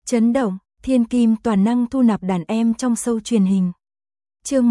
Chấn động, thiên kim toàn năng thu nạp đàn em trong show truyền hình. Chương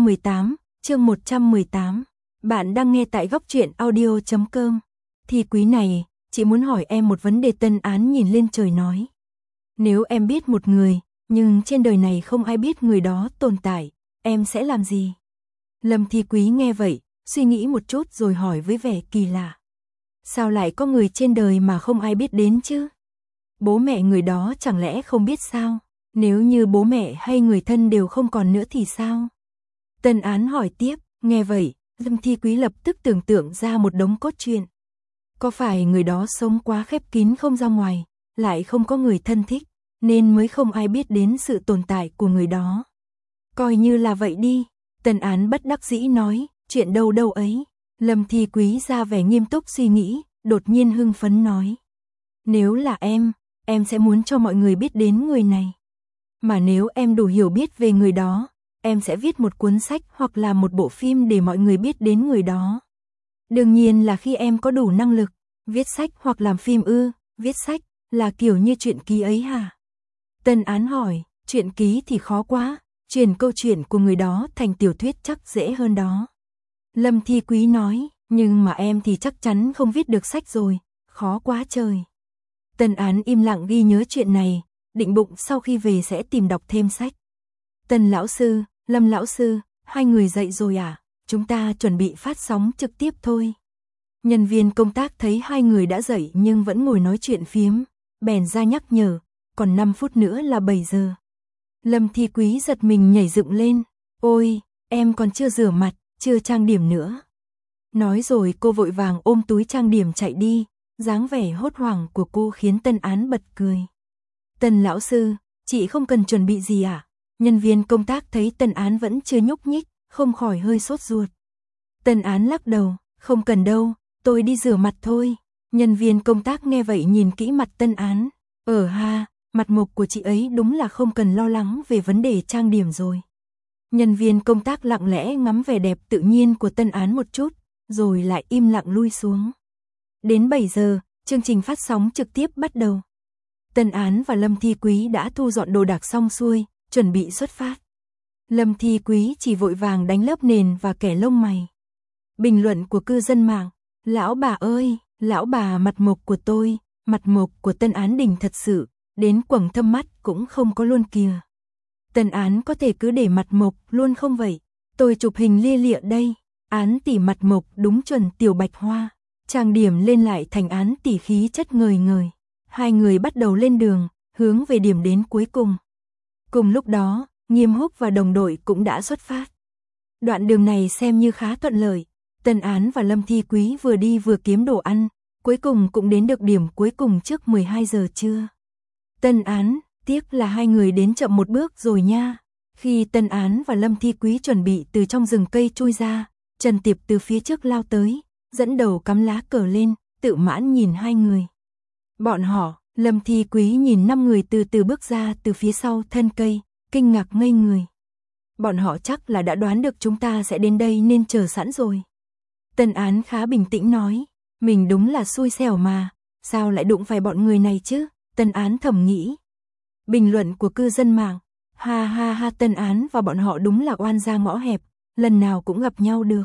118. Bạn đang nghe tại góc truyện audio.com. Thì quý này, chị muốn hỏi em một vấn đề. Tân Án nhìn lên trời nói. Nếu em biết một người, nhưng trên đời này không ai biết người đó tồn tại, em sẽ làm gì? Lâm Thi Quý nghe vậy, suy nghĩ một chút rồi hỏi với vẻ kỳ lạ. Sao lại có người trên đời mà không ai biết đến chứ? Bố mẹ người đó chẳng lẽ không biết sao? Nếu như bố mẹ hay người thân đều không còn nữa thì sao? Tân Án hỏi tiếp, nghe vậy, Lâm Thi Quý lập tức tưởng tượng ra một đống cốt truyện. Có phải người đó sống quá khép kín không ra ngoài, lại không có người thân thích, nên mới không ai biết đến sự tồn tại của người đó? Coi như là vậy đi, Tân Án bất đắc dĩ nói, chuyện đâu đâu ấy. Lâm Thi Quý ra vẻ nghiêm túc suy nghĩ, đột nhiên hưng phấn nói. Nếu là em sẽ muốn cho mọi người biết đến người này. Mà nếu em đủ hiểu biết về người đó, em sẽ viết một cuốn sách hoặc là một bộ phim để mọi người biết đến người đó. Đương nhiên là khi em có đủ năng lực, viết sách hoặc làm phim ư? Viết sách là kiểu như truyện ký ấy hả? Tân Án hỏi, truyện ký thì khó quá, truyền câu chuyện của người đó thành tiểu thuyết chắc dễ hơn đó. Lâm Thi Quý nói, nhưng mà em thì chắc chắn không viết được sách rồi, khó quá trời. Tân Án im lặng ghi nhớ chuyện này, định bụng sau khi về sẽ tìm đọc thêm sách. Tân lão sư, Lâm lão sư, hai người dậy rồi à? Chúng ta chuẩn bị phát sóng trực tiếp thôi. Nhân viên công tác thấy hai người đã dậy nhưng vẫn ngồi nói chuyện phiếm, bèn ra nhắc nhở, còn 5 phút nữa là 7 giờ. Lâm Thi Quý giật mình nhảy dựng lên, ôi, em còn chưa rửa mặt, chưa trang điểm nữa. Nói rồi cô vội vàng ôm túi trang điểm chạy đi, dáng vẻ hốt hoảng của cô khiến Tân Án bật cười. Tân lão sư, chị không cần chuẩn bị gì à? Nhân viên công tác thấy Tân Án vẫn chưa nhúc nhích, không khỏi hơi sốt ruột. Tân Án lắc đầu, không cần đâu, tôi đi rửa mặt thôi. Nhân viên công tác nghe vậy nhìn kỹ mặt Tân Án, ha, mặt mộc của chị ấy đúng là không cần lo lắng về vấn đề trang điểm rồi. Nhân viên công tác lặng lẽ ngắm vẻ đẹp tự nhiên của Tân Án một chút, rồi lại im lặng lui xuống. Đến 7 giờ, chương trình phát sóng trực tiếp bắt đầu. Tân Án và Lâm Thi Quý đã thu dọn đồ đạc xong xuôi, chuẩn bị xuất phát. Lâm Thi Quý chỉ vội vàng đánh lớp nền và kẻ lông mày. Bình luận của cư dân mạng, lão bà ơi, lão bà mặt mộc của tôi, mặt mộc của Tân Án đỉnh thật sự, đến quầng thâm mắt cũng không có luôn kìa. Tân Án có thể cứ để mặt mộc luôn không vậy? Tôi chụp hình lia lịa đây, Án tỷ mặt mộc đúng chuẩn tiểu bạch hoa. Trang điểm lên lại thành Án tỷ khí chất ngời ngời. Hai người bắt đầu lên đường, hướng về điểm đến cuối cùng. Cùng lúc đó, Nghiêm Húc và đồng đội cũng đã xuất phát. Đoạn đường này xem như khá thuận lợi. Tân Án và Lâm Thi Quý vừa đi vừa kiếm đồ ăn, cuối cùng cũng đến được điểm cuối cùng trước 12 giờ trưa. Tân Án, tiếc là hai người đến chậm một bước rồi nha. Khi Tân Án và Lâm Thi Quý chuẩn bị từ trong rừng cây chui ra, Trần Tiệp từ phía trước lao tới, dẫn đầu cắm lá cờ lên, tự mãn nhìn hai người. Bọn họ, Lâm Thi Quý nhìn 5 người từ từ bước ra từ phía sau thân cây, kinh ngạc ngây người. Bọn họ chắc là đã đoán được chúng ta sẽ đến đây nên chờ sẵn rồi. Tân Án khá bình tĩnh nói, mình đúng là xui xẻo mà, sao lại đụng phải bọn người này chứ? Tân Án thầm nghĩ. Bình luận của cư dân mạng, ha ha ha, Tân Án và bọn họ đúng là oan gia ngõ hẹp, lần nào cũng gặp nhau được.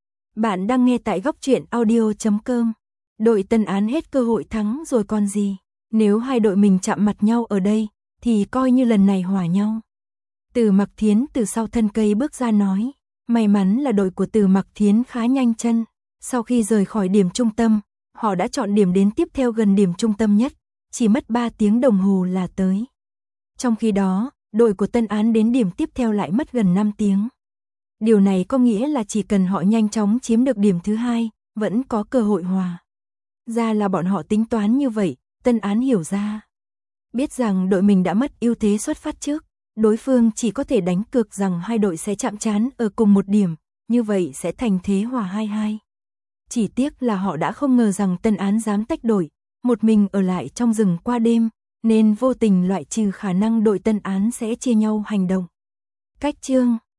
Bạn đang nghe tại góc truyện audio.com. Đội Tân Án hết cơ hội thắng rồi còn gì. Nếu hai đội mình chạm mặt nhau ở đây, thì coi như lần này hòa nhau. Từ Mặc Thiến từ sau thân cây bước ra nói. May mắn là đội của Từ Mặc Thiến khá nhanh chân. Sau khi rời khỏi điểm trung tâm, họ đã chọn điểm đến tiếp theo gần điểm trung tâm nhất. Chỉ mất 3 tiếng đồng hồ là tới. Trong khi đó, đội của Tân Án đến điểm tiếp theo lại mất gần 5 tiếng. Điều này có nghĩa là chỉ cần họ nhanh chóng chiếm được điểm thứ hai, vẫn có cơ hội hòa. Ra là bọn họ tính toán như vậy, Tân Án hiểu ra. Biết rằng đội mình đã mất ưu thế xuất phát trước, đối phương chỉ có thể đánh cược rằng hai đội sẽ chạm trán ở cùng một điểm, như vậy sẽ thành thế hòa 2-2. Chỉ tiếc là họ đã không ngờ rằng Tân Án dám tách đội, một mình ở lại trong rừng qua đêm, nên vô tình loại trừ khả năng đội Tân Án sẽ chia nhau hành động. Cách chương